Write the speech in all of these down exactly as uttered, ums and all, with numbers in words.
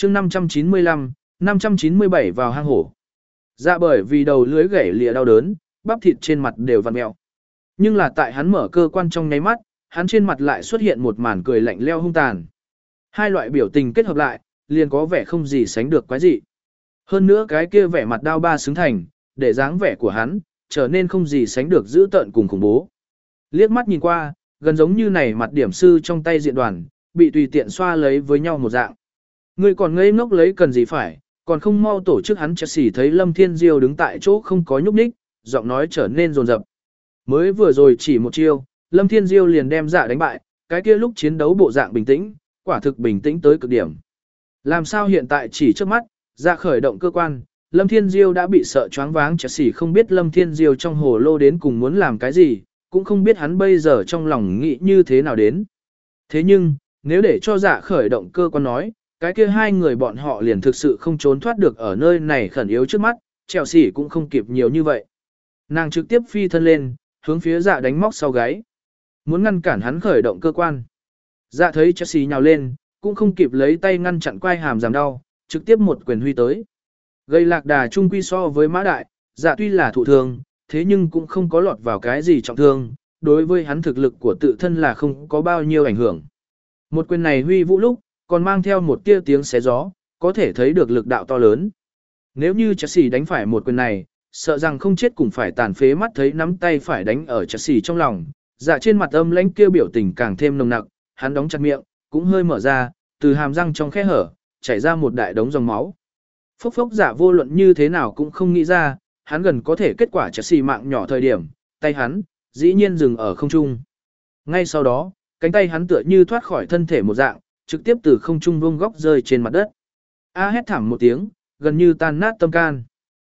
chương năm trăm chín mươi lăm, năm trăm chín mươi bảy vào hang hổ. Dạ bởi vì đầu lưới gãy lìa đau đớn, bắp thịt trên mặt đều vặn mèo. Nhưng là tại hắn mở cơ quan trong nháy mắt, hắn trên mặt lại xuất hiện một màn cười lạnh leo hung tàn. Hai loại biểu tình kết hợp lại, liền có vẻ không gì sánh được quái dị. Hơn nữa cái kia vẻ mặt đao ba xứng thành, để dáng vẻ của hắn trở nên không gì sánh được dữ tợn cùng khủng bố. Liếc mắt nhìn qua, gần giống như này mặt điểm sư trong tay diện đoàn, bị tùy tiện xoa lấy với nhau một dạng. Ngươi còn ngây ngốc lấy cần gì phải, còn không mau tổ chức. Hắn chợt xỉ thấy Lâm Thiên Diêu đứng tại chỗ không có nhúc nhích, giọng nói trở nên rồn rập. Mới vừa rồi chỉ một chiêu, Lâm Thiên Diêu liền đem Dạ đánh bại, cái kia lúc chiến đấu bộ dạng bình tĩnh, quả thực bình tĩnh tới cực điểm. Làm sao hiện tại chỉ trước mắt, Dạ khởi động cơ quan, Lâm Thiên Diêu đã bị sợ choáng váng, chợt xỉ không biết Lâm Thiên Diêu trong hồ lô đến cùng muốn làm cái gì, cũng không biết hắn bây giờ trong lòng nghĩ như thế nào đến. Thế nhưng, nếu để cho Dạ khởi động cơ quan nói, cái kia hai người bọn họ liền thực sự không trốn thoát được ở nơi này khẩn yếu trước mắt, Chèo xỉ cũng không kịp nhiều như vậy. Nàng trực tiếp phi thân lên, hướng phía Dạ đánh móc sau gáy, muốn ngăn cản hắn khởi động cơ quan. Dạ thấy Chelsea nhào lên, cũng không kịp lấy tay ngăn chặn quai hàm giảm đau, trực tiếp một quyền huy tới. Gây lạc đà trung quy so với mã đại, Dạ tuy là thụ thương, thế nhưng cũng không có lọt vào cái gì trọng thương, đối với hắn thực lực của tự thân là không có bao nhiêu ảnh hưởng. Một quyền này huy vũ lúc, còn mang theo một tia tiếng xé gió, có thể thấy được lực đạo to lớn. Nếu như Chelsea đánh phải một quyền này, sợ rằng không chết cũng phải tàn phế. Mắt thấy nắm tay phải đánh ở Chelsea trong lòng, Dạ trên mặt âm lãnh kia biểu tình càng thêm nồng nặc, hắn đóng chặt miệng, cũng hơi mở ra, từ hàm răng trong khe hở, chảy ra một đại đống dòng máu. Phốc phốc Dạ vô luận như thế nào cũng không nghĩ ra, hắn gần có thể kết quả Chelsea mạng nhỏ thời điểm, tay hắn, dĩ nhiên dừng ở không trung. Ngay sau đó, cánh tay hắn tựa như thoát khỏi thân thể một dạng, trực tiếp từ không trung vuông góc rơi trên mặt đất. A hét thảm một tiếng, gần như tan nát tâm can.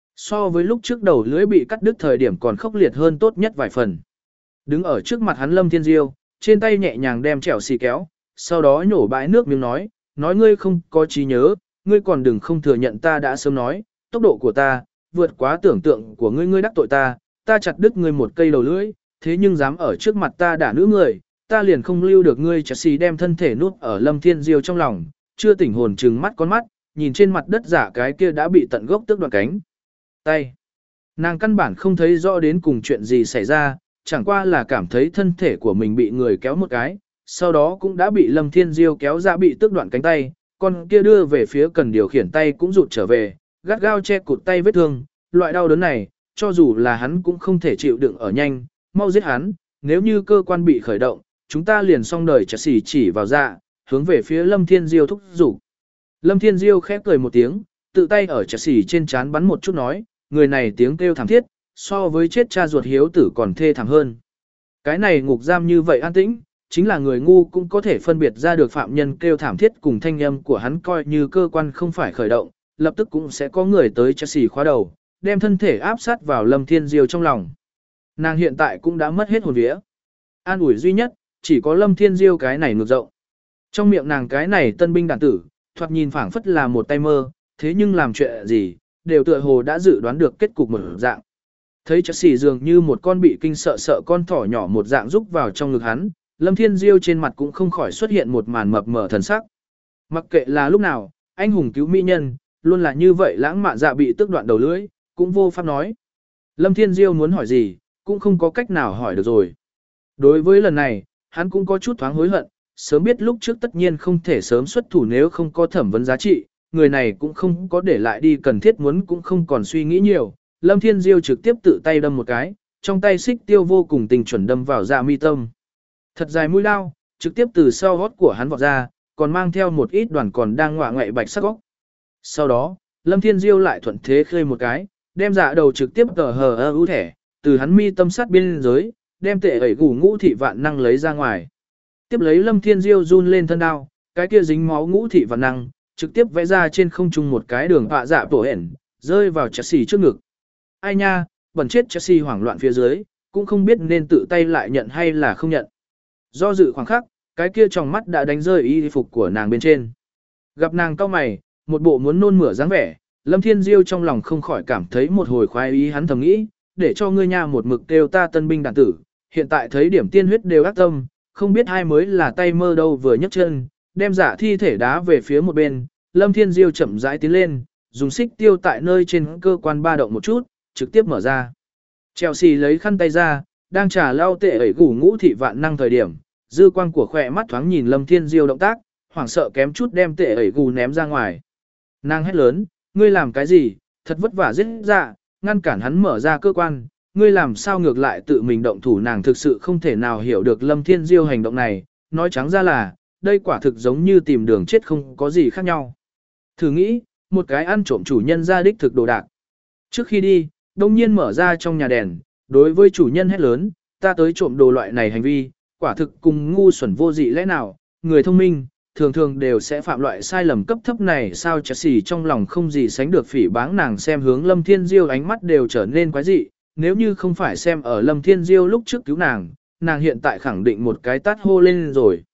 So với lúc trước đầu lưỡi bị cắt đứt thời điểm còn khốc liệt hơn tốt nhất vài phần. Đứng ở trước mặt hắn Lâm Thiên Diêu, trên tay nhẹ nhàng đem chèo xì kéo, sau đó nhổ bãi nước miếng nói, nói ngươi không có trí nhớ, ngươi còn đừng không thừa nhận ta đã sớm nói, tốc độ của ta, vượt quá tưởng tượng của ngươi, ngươi đắc tội ta, ta chặt đứt ngươi một cây đầu lưỡi, thế nhưng dám ở trước mặt ta đả nữ người, ta liền không lưu được ngươi. Chợt xì đem thân thể nuốt ở Lâm Thiên Diêu trong lòng, chưa tỉnh hồn trừng mắt con mắt, nhìn trên mặt đất giả cái kia đã bị tận gốc tước đoạn cánh tay. Nàng căn bản không thấy rõ đến cùng chuyện gì xảy ra, chẳng qua là cảm thấy thân thể của mình bị người kéo một cái, sau đó cũng đã bị Lâm Thiên Diêu kéo ra bị tước đoạn cánh tay, con kia đưa về phía cần điều khiển tay cũng rụt trở về, gắt gao che cụt tay vết thương, loại đau đớn này, cho dù là hắn cũng không thể chịu đựng ở nhanh, mau giết hắn, nếu như cơ quan bị khởi động, chúng ta liền xong đời. Chả xỉ chỉ vào Dạ, hướng về phía Lâm Thiên Diêu thúc giục. Lâm Thiên Diêu khép cười một tiếng, tự tay ở Chả xỉ trên trán bắn một chút nói, người này tiếng kêu thảm thiết, so với chết cha ruột hiếu tử còn thê thảm hơn. Cái này ngục giam như vậy an tĩnh, chính là người ngu cũng có thể phân biệt ra được phạm nhân kêu thảm thiết cùng thanh âm của hắn, coi như cơ quan không phải khởi động, lập tức cũng sẽ có người tới Chả xỉ khóa đầu, đem thân thể áp sát vào Lâm Thiên Diêu trong lòng. Nàng hiện tại cũng đã mất hết hồn vía. An ủi duy nhất, chỉ có Lâm Thiên Diêu cái này ngược rộng. Trong miệng nàng cái này tân binh đàn tử, thoạt nhìn phảng phất là một tay mơ, thế nhưng làm chuyện gì, đều tựa hồ đã dự đoán được kết cục một dạng. Thấy Chả xỉ dường như một con bị kinh sợ sợ con thỏ nhỏ một dạng rúc vào trong ngực hắn, Lâm Thiên Diêu trên mặt cũng không khỏi xuất hiện một màn mập mờ thần sắc. Mặc kệ là lúc nào, anh hùng cứu mỹ nhân, luôn là như vậy lãng mạn. Dạ bị tước đoạn đầu lưỡi, cũng vô pháp nói. Lâm Thiên Diêu muốn hỏi gì, cũng không có cách nào hỏi được rồi. Đối với lần này, hắn cũng có chút thoáng hối hận, sớm biết lúc trước tất nhiên không thể sớm xuất thủ, nếu không có thẩm vấn giá trị, người này cũng không có để lại đi cần thiết muốn, cũng không còn suy nghĩ nhiều. Lâm Thiên Diêu trực tiếp tự tay đâm một cái, trong tay xích tiêu vô cùng tình chuẩn đâm vào Dạ mi tâm. Thật dài mũi lao, trực tiếp từ sau gót của hắn vọt ra, còn mang theo một ít đoàn còn đang ngọa ngoại bạch sắc góc. Sau đó, Lâm Thiên Diêu lại thuận thế khơi một cái, đem Dạ đầu trực tiếp tờ hờ ơ ưu thẻ, từ hắn mi tâm sát biên giới, đem tệ ẩy gù ngũ thị vạn năng lấy ra ngoài. Tiếp lấy Lâm Thiên Diêu run lên thân đao, cái kia dính máu ngũ thị vạn năng, trực tiếp vẽ ra trên không trung một cái đường họa dạ tổ hển, rơi vào Chả xỉ trước ngực. Ai nha, bẩn chết. Chả xỉ hoảng loạn phía dưới, cũng không biết nên tự tay lại nhận hay là không nhận. Do dự khoảng khắc, cái kia trong mắt đã đánh rơi y phục của nàng bên trên. Gặp nàng cau mày, một bộ muốn nôn mửa dáng vẻ, Lâm Thiên Diêu trong lòng không khỏi cảm thấy một hồi khoái ý, hắn thầm nghĩ, để cho ngươi nha một mực kêu ta tân binh đàn tử, hiện tại thấy điểm tiên huyết đều ác tâm, không biết hai mới là tay mơ đâu vừa nhấc chân, đem Dạ thi thể đá về phía một bên, Lâm Thiên Diêu chậm rãi tiến lên, dùng xích tiêu tại nơi trên cơ quan ba động một chút, trực tiếp mở ra. Chelsea lấy khăn tay ra, đang trả lau tệ ẩy gủ ngũ thị vạn năng thời điểm, dư quang của khỏe mắt thoáng nhìn Lâm Thiên Diêu động tác, hoảng sợ kém chút đem tệ ẩy gù ném ra ngoài. Nàng hét lớn, ngươi làm cái gì, thật vất vả giết dạ, ngăn cản hắn mở ra cơ quan, ngươi làm sao ngược lại tự mình động thủ. Nàng thực sự không thể nào hiểu được Lâm Thiên Diêu hành động này, nói trắng ra là, đây quả thực giống như tìm đường chết không có gì khác nhau. Thử nghĩ, một cái ăn trộm chủ nhân ra đích thực đồ đạc. Trước khi đi, đông nhiên mở ra trong nhà đèn, đối với chủ nhân hét lớn, ta tới trộm đồ loại này hành vi, quả thực cùng ngu xuẩn vô dị lẽ nào, người thông minh, thường thường đều sẽ phạm loại sai lầm cấp thấp này sao. Chelsea trong lòng không gì sánh được phỉ báng, nàng xem hướng Lâm Thiên Diêu ánh mắt đều trở nên quái dị, nếu như không phải xem ở Lâm Thiên Diêu lúc trước cứu nàng, nàng hiện tại khẳng định một cái tát hô lên rồi.